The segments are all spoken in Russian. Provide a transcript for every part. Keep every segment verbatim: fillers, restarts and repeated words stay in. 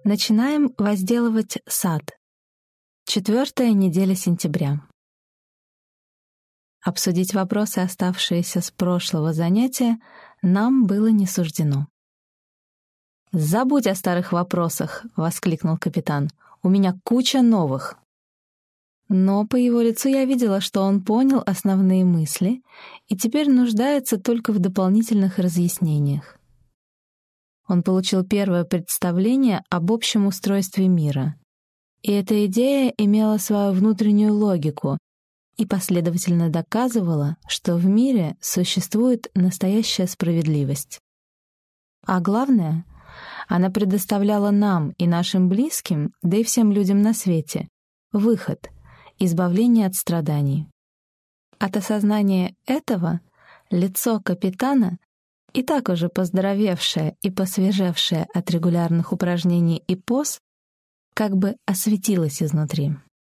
Начинаем возделывать сад. Четвертая неделя сентября. Обсудить вопросы, оставшиеся с прошлого занятия, нам было не суждено. «Забудь о старых вопросах!» — воскликнул капитан. «У меня куча новых!» Но по его лицу я видела, что он понял основные мысли и теперь нуждается только в дополнительных разъяснениях. Он получил первое представление об общем устройстве мира. И эта идея имела свою внутреннюю логику и последовательно доказывала, что в мире существует настоящая справедливость. А главное, она предоставляла нам и нашим близким, да и всем людям на свете, выход, избавление от страданий. От осознания этого лицо капитана, и так уже поздоровевшее и посвежевшее от регулярных упражнений и поз, как бы осветилось изнутри.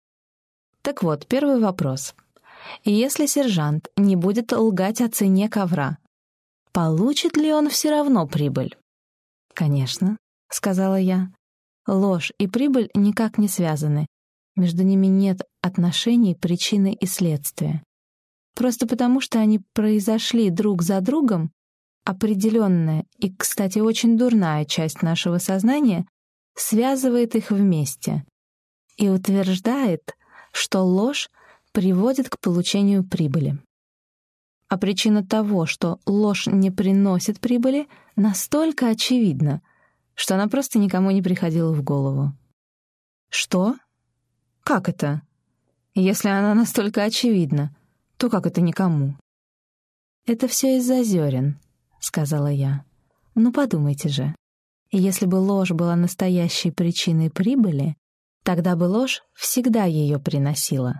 Так вот, первый вопрос. Если сержант не будет лгать о цене ковра, получит ли он все равно прибыль? «Конечно», — сказала я. «Ложь и прибыль никак не связаны. Между ними нет отношений причины и следствия. Просто потому, что они произошли друг за другом, определенная и, кстати, очень дурная часть нашего сознания связывает их вместе и утверждает, что ложь приводит к получению прибыли. А причина того, что ложь не приносит прибыли, настолько очевидна, что она просто никому не приходила в голову. Что? Как это? Если она настолько очевидна, то как это никому? Это все из-за зерен, — сказала я. «Ну подумайте же, если бы ложь была настоящей причиной прибыли, тогда бы ложь всегда ее приносила.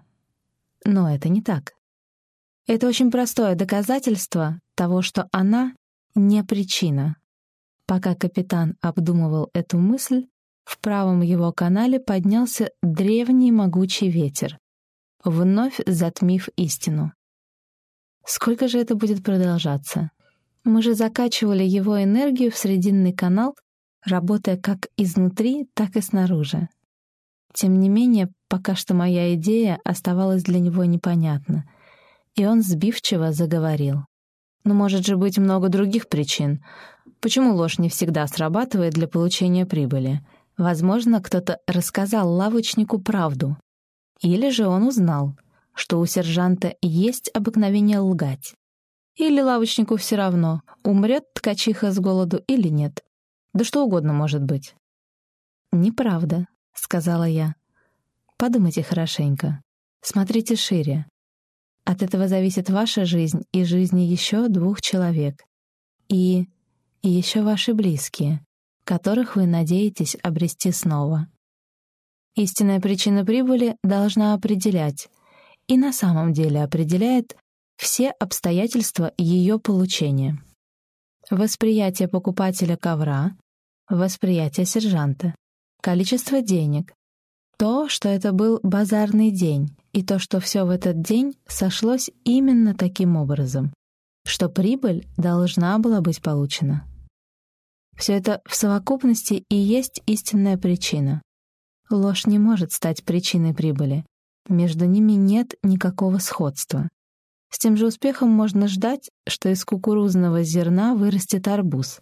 Но это не так. Это очень простое доказательство того, что она не причина». Пока капитан обдумывал эту мысль, в правом его канале поднялся древний могучий ветер, вновь затмив истину. Сколько же это будет продолжаться? Мы же закачивали его энергию в срединный канал, работая как изнутри, так и снаружи. Тем не менее, пока что моя идея оставалась для него непонятна, и он сбивчиво заговорил. Но может же быть много других причин. Почему ложь не всегда срабатывает для получения прибыли? Возможно, кто-то рассказал лавочнику правду. Или же он узнал, что у сержанта есть обыкновение лгать. Или лавочнику все равно, умрет ткачиха с голоду или нет. Да что угодно может быть. «Неправда», — сказала я. «Подумайте хорошенько. Смотрите шире. От этого зависит ваша жизнь и жизни еще двух человек. И... и еще ваши близкие, которых вы надеетесь обрести снова. Истинная причина прибыли должна определять, и на самом деле определяет, все обстоятельства ее получения. Восприятие покупателя ковра, восприятие сержанта, количество денег, то, что это был базарный день, и то, что все в этот день сошлось именно таким образом, что прибыль должна была быть получена. Все это в совокупности и есть истинная причина. Ложь не может стать причиной прибыли. Между ними нет никакого сходства. С тем же успехом можно ждать, что из кукурузного зерна вырастет арбуз.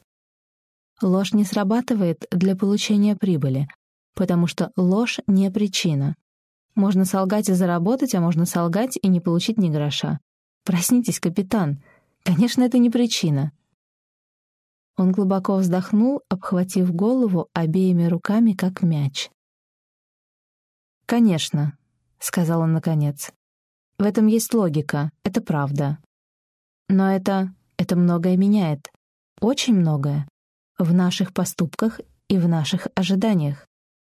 Ложь не срабатывает для получения прибыли, потому что ложь не причина. Можно солгать и заработать, а можно солгать и не получить ни гроша. Проснитесь, капитан. Конечно, это не причина. Он глубоко вздохнул, обхватив голову обеими руками, как мяч. «Конечно», — сказал он наконец. «В этом есть логика, это правда. Но это... это многое меняет. Очень многое. В наших поступках и в наших ожиданиях».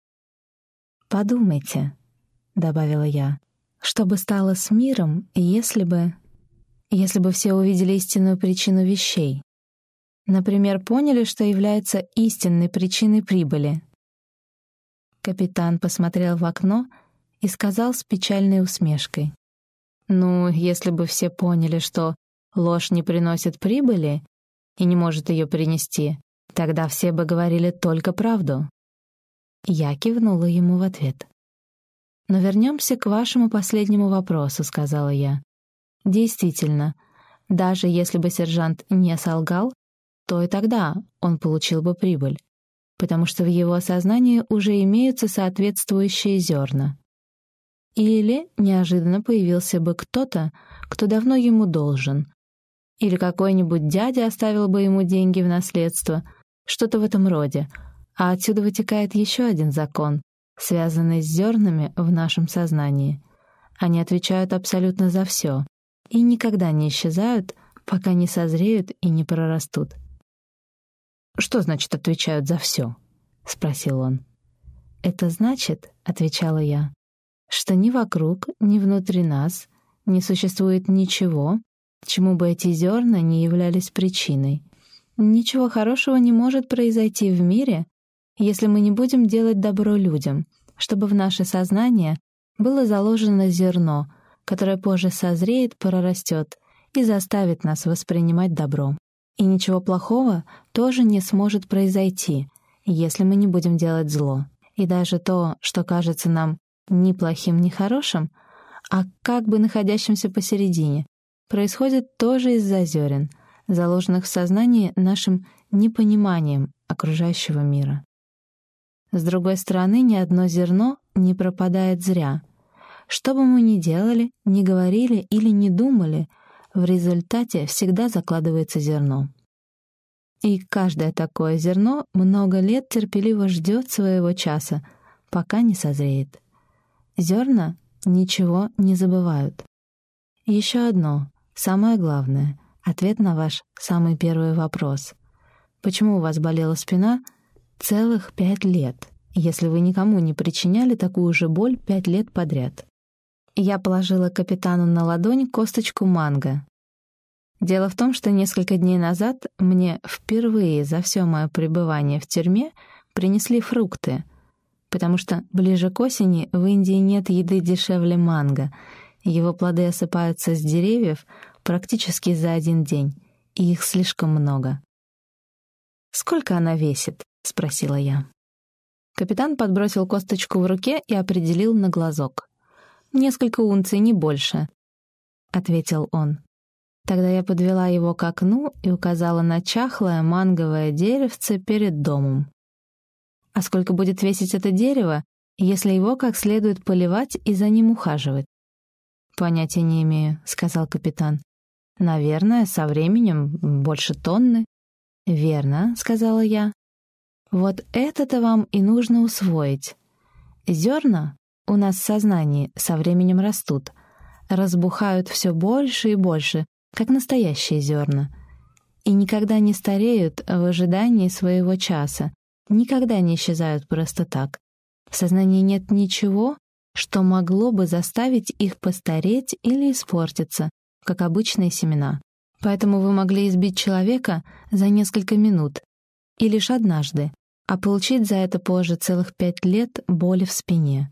«Подумайте», — добавила я, «что бы стало с миром, если бы... если бы все увидели истинную причину вещей? Например, поняли, что является истинной причиной прибыли». Капитан посмотрел в окно и сказал с печальной усмешкой: «Ну, если бы все поняли, что ложь не приносит прибыли и не может ее принести, тогда все бы говорили только правду». Я кивнула ему в ответ. «Но вернемся к вашему последнему вопросу», — сказала я. «Действительно, даже если бы сержант не солгал, то и тогда он получил бы прибыль, потому что в его сознании уже имеются соответствующие зерна. Или неожиданно появился бы кто-то, кто давно ему должен, или какой-нибудь дядя оставил бы ему деньги в наследство, что-то в этом роде, а отсюда вытекает еще один закон, связанный с зернами в нашем сознании. Они отвечают абсолютно за все и никогда не исчезают, пока не созреют и не прорастут. «Что значит «отвечают за все»?» — спросил он. «Это значит, — отвечала я, — что ни вокруг, ни внутри нас не существует ничего, чему бы эти зерна не являлись причиной. Ничего хорошего не может произойти в мире, если мы не будем делать добро людям, чтобы в наше сознание было заложено зерно, которое позже созреет, прорастет и заставит нас воспринимать добро. И ничего плохого тоже не сможет произойти, если мы не будем делать зло. И даже то, что кажется нам ни плохим, ни хорошим, а как бы находящимся посередине, происходит тоже из-за зерен, заложенных в сознании нашим непониманием окружающего мира. С другой стороны, ни одно зерно не пропадает зря. Что бы мы ни делали, ни говорили или не думали, в результате всегда закладывается зерно. И каждое такое зерно много лет терпеливо ждет своего часа, пока не созреет. Зерна ничего не забывают. Еще одно, самое главное, ответ на ваш самый первый вопрос. Почему у вас болела спина целых пять лет, если вы никому не причиняли такую же боль пять лет подряд? Я положила капитану на ладонь косточку манго. Дело в том, что несколько дней назад мне впервые за все мое пребывание в тюрьме принесли фрукты, потому что ближе к осени в Индии нет еды дешевле манго. Его плоды осыпаются с деревьев практически за один день, и их слишком много. «Сколько она весит?» — спросила я. Капитан подбросил косточку в руке и определил на глазок. «Несколько унций, не больше», — ответил он. Тогда я подвела его к окну и указала на чахлое манговое деревце перед домом. «А сколько будет весить это дерево, если его как следует поливать и за ним ухаживать?» «Понятия не имею», — сказал капитан. «Наверное, со временем больше тонны». «Верно», — сказала я. «Вот это-то вам и нужно усвоить. Зерна у нас в сознании со временем растут, разбухают все больше и больше, как настоящие зерна, и никогда не стареют в ожидании своего часа, никогда не исчезают просто так. В сознании нет ничего, что могло бы заставить их постареть или испортиться, как обычные семена. Поэтому вы могли избить человека за несколько минут, и лишь однажды, а получить за это позже целых пять лет боли в спине».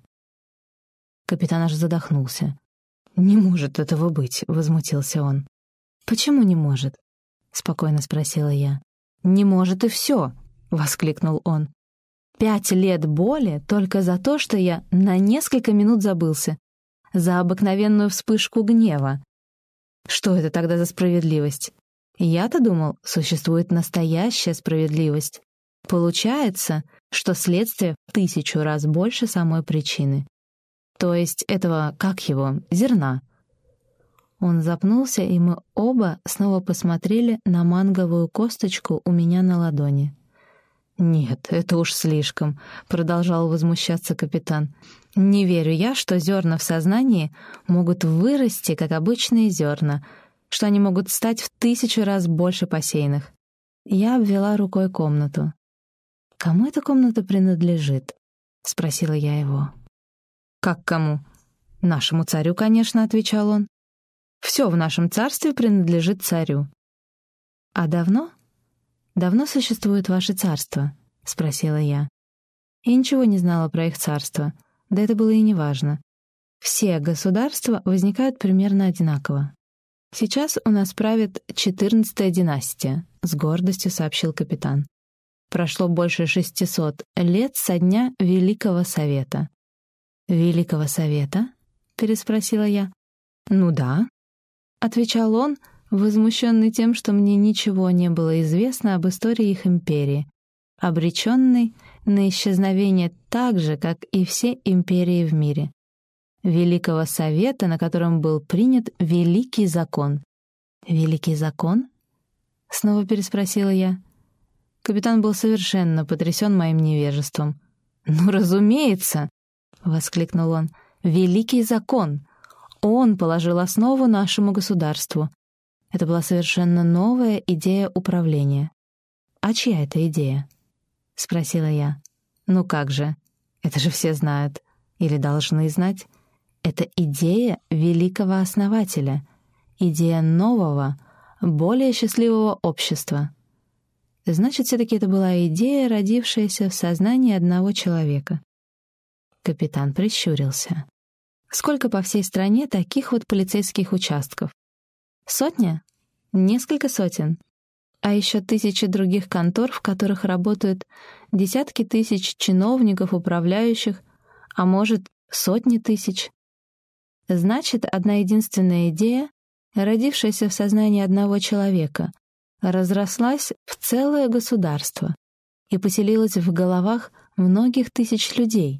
Капитан аж задохнулся. «Не может этого быть», — возмутился он. «Почему не может?» — спокойно спросила я. «Не может и все», — воскликнул он. «Пять лет боли только за то, что я на несколько минут забылся, за обыкновенную вспышку гнева. Что это тогда за справедливость? Я-то думал, существует настоящая справедливость. Получается, что следствие в тысячу раз больше самой причины. То есть этого, как его, зерна». Он запнулся, и мы оба снова посмотрели на манговую косточку у меня на ладони. «Нет, это уж слишком», — продолжал возмущаться капитан. «Не верю я, что зерна в сознании могут вырасти, как обычные зерна, что они могут стать в тысячу раз больше посеянных». Я обвела рукой комнату. «Кому эта комната принадлежит?» — спросила я его. «Как кому?» «Нашему царю, конечно», — отвечал он. «Все в нашем царстве принадлежит царю». «А давно? Давно существует ваше царство?» — спросила я. Я ничего не знала про их царство, да это было и не важно. Все государства возникают примерно одинаково. «Сейчас у нас правит четырнадцатая династия», — с гордостью сообщил капитан. Прошло больше шестисот лет со дня Великого Совета». «Великого Совета?» — переспросила я. «Ну да», — отвечал он, возмущенный тем, что мне ничего не было известно об истории их империи, обреченной на исчезновение так же, как и все империи в мире. Великого Совета, на котором был принят Великий Закон. «Великий Закон?» — снова переспросила я. Капитан был совершенно потрясен моим невежеством. «Ну, разумеется!» — воскликнул он. «Великий Закон! Он положил основу нашему государству. Это была совершенно новая идея управления». «А чья это идея?» — спросила я. «Ну как же, это же все знают. Или должны знать. Это идея великого основателя, идея нового, более счастливого общества». Значит, все-таки это была идея, родившаяся в сознании одного человека. Капитан прищурился. «Сколько по всей стране таких вот полицейских участков? Сотня? Несколько сотен? А еще тысячи других контор, в которых работают десятки тысяч чиновников, управляющих, а может, сотни тысяч. Значит, одна единственная идея, родившаяся в сознании одного человека, разрослась в целое государство и поселилась в головах многих тысяч людей.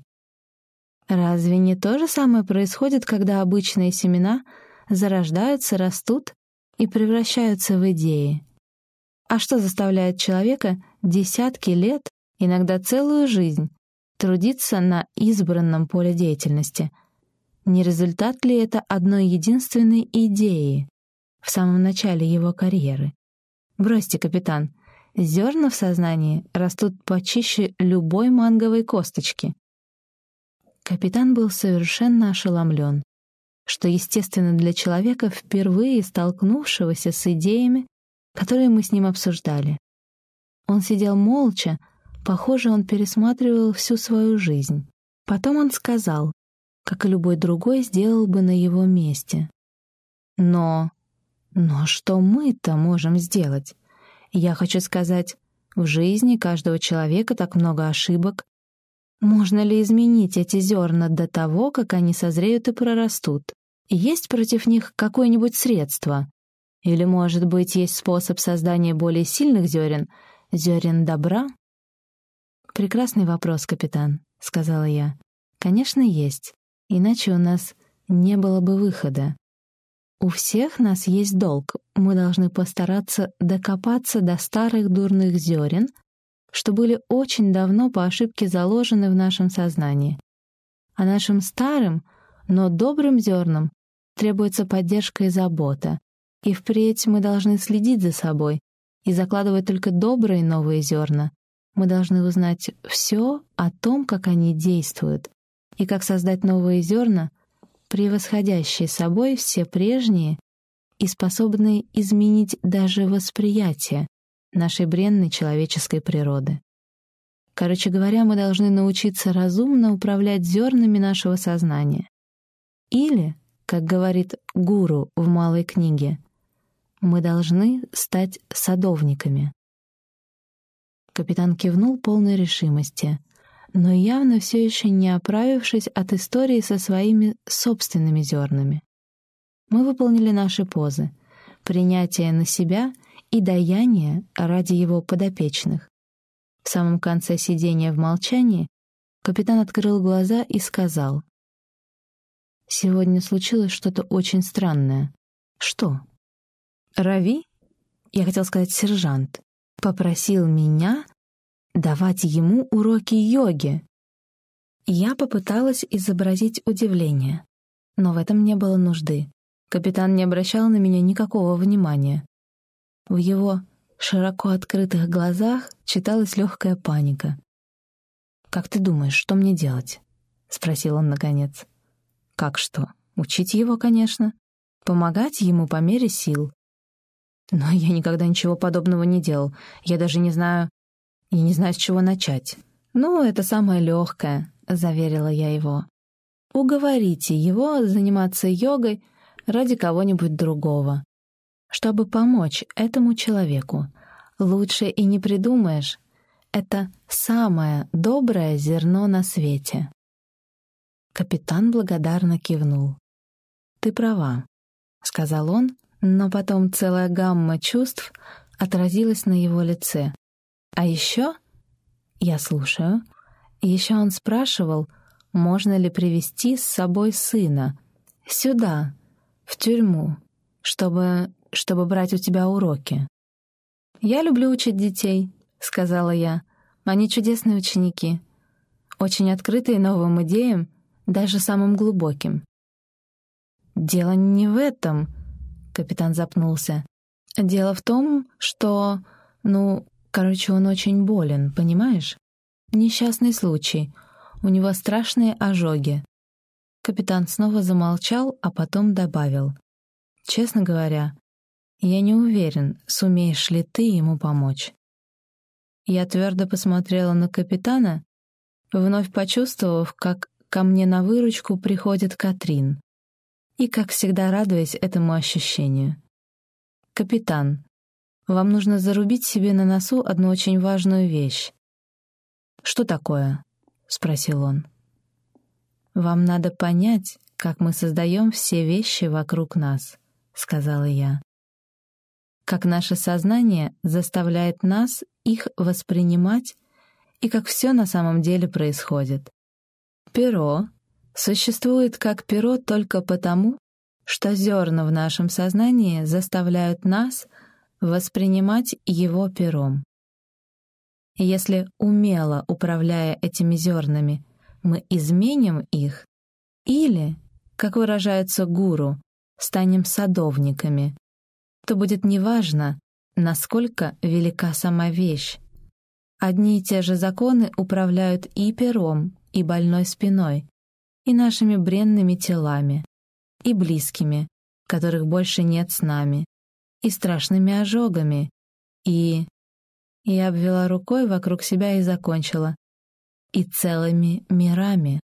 Разве не то же самое происходит, когда обычные семена зарождаются, растут и превращаются в идеи? А что заставляет человека десятки лет, иногда целую жизнь, трудиться на избранном поле деятельности? Не результат ли это одной единственной идеи в самом начале его карьеры? Бросьте, капитан, зерна в сознании растут почище любой манговой косточки. Капитан был совершенно ошеломлен, что естественно для человека, впервые столкнувшегося с идеями, которые мы с ним обсуждали. Он сидел молча, похоже, он пересматривал всю свою жизнь. Потом он сказал, как и любой другой сделал бы на его месте. Но... Но что мы-то можем сделать? Я хочу сказать, в жизни каждого человека так много ошибок. Можно ли изменить эти зерна до того, как они созреют и прорастут? Есть против них какое-нибудь средство? Или, может быть, есть способ создания более сильных зерен, зерен добра? «Прекрасный вопрос, капитан», — сказала я. «Конечно, есть, иначе у нас не было бы выхода. У всех нас есть долг, мы должны постараться докопаться до старых дурных зерен, что были очень давно по ошибке заложены в нашем сознании. А нашим старым, но добрым зернам требуется поддержка и забота, и впредь мы должны следить за собой и закладывать только добрые новые зерна. Мы должны узнать все о том, как они действуют, и как создать новые зерна, превосходящие собой все прежние и способные изменить даже восприятие нашей бренной человеческой природы. Короче говоря, мы должны научиться разумно управлять зернами нашего сознания. Или, как говорит гуру в малой книге, мы должны стать садовниками. Капитан кивнул полной решимости, но явно все еще не оправившись от истории со своими собственными зернами. Мы выполнили наши позы — принятие на себя и даяние ради его подопечных. В самом конце сидения в молчании капитан открыл глаза и сказал: «Сегодня случилось что-то очень странное». «Что?» «Рави, я хотел сказать сержант, попросил меня давать ему уроки йоги». Я попыталась изобразить удивление, но в этом не было нужды. Капитан не обращал на меня никакого внимания. В его широко открытых глазах читалась легкая паника. «Как ты думаешь, что мне делать?» — спросил он наконец. «Как что? Учить его, конечно. Помогать ему по мере сил. Но я никогда ничего подобного не делал. Я даже не знаю... Я не знаю, с чего начать». «Ну, это самое легкое», — заверила я его. «Уговорите его заниматься йогой ради кого-нибудь другого, чтобы помочь этому человеку. Лучше и не придумаешь. это самое доброе зерно на свете». Капитан благодарно кивнул. «Ты права», — сказал он, но потом целая гамма чувств отразилась на его лице. «А еще...» «Я слушаю». Еще он спрашивал, можно ли привести с собой сына сюда, в тюрьму, чтобы... чтобы брать у тебя уроки. «Я люблю учить детей», — сказала я. «Они чудесные ученики, очень открытые новым идеям, даже самым глубоким». «Дело не в этом», — капитан запнулся. «Дело в том, что... ну, короче, он очень болен, понимаешь? Несчастный случай. У него страшные ожоги». Капитан снова замолчал, а потом добавил. «Честно говоря, я не уверен, сумеешь ли ты ему помочь». Я твердо посмотрела на капитана, вновь почувствовав, как ко мне на выручку приходит Катрин, и, как всегда, радуясь этому ощущению. «Капитан, вам нужно зарубить себе на носу одну очень важную вещь». «Что такое?» — спросил он. «Вам надо понять, как мы создаем все вещи вокруг нас», — сказала я. «Как наше сознание заставляет нас их воспринимать и как все на самом деле происходит. Перо существует как перо только потому, что зерна в нашем сознании заставляют нас воспринимать его пером. И если, умело управляя этими зернами, мы изменим их, или, как выражается гуру, станем садовниками, то будет неважно, насколько велика сама вещь. Одни и те же законы управляют и пером, и больной спиной, и нашими бренными телами, и близкими, которых больше нет с нами, и страшными ожогами, и... Я обвела рукой вокруг себя и закончила. И целыми мирами.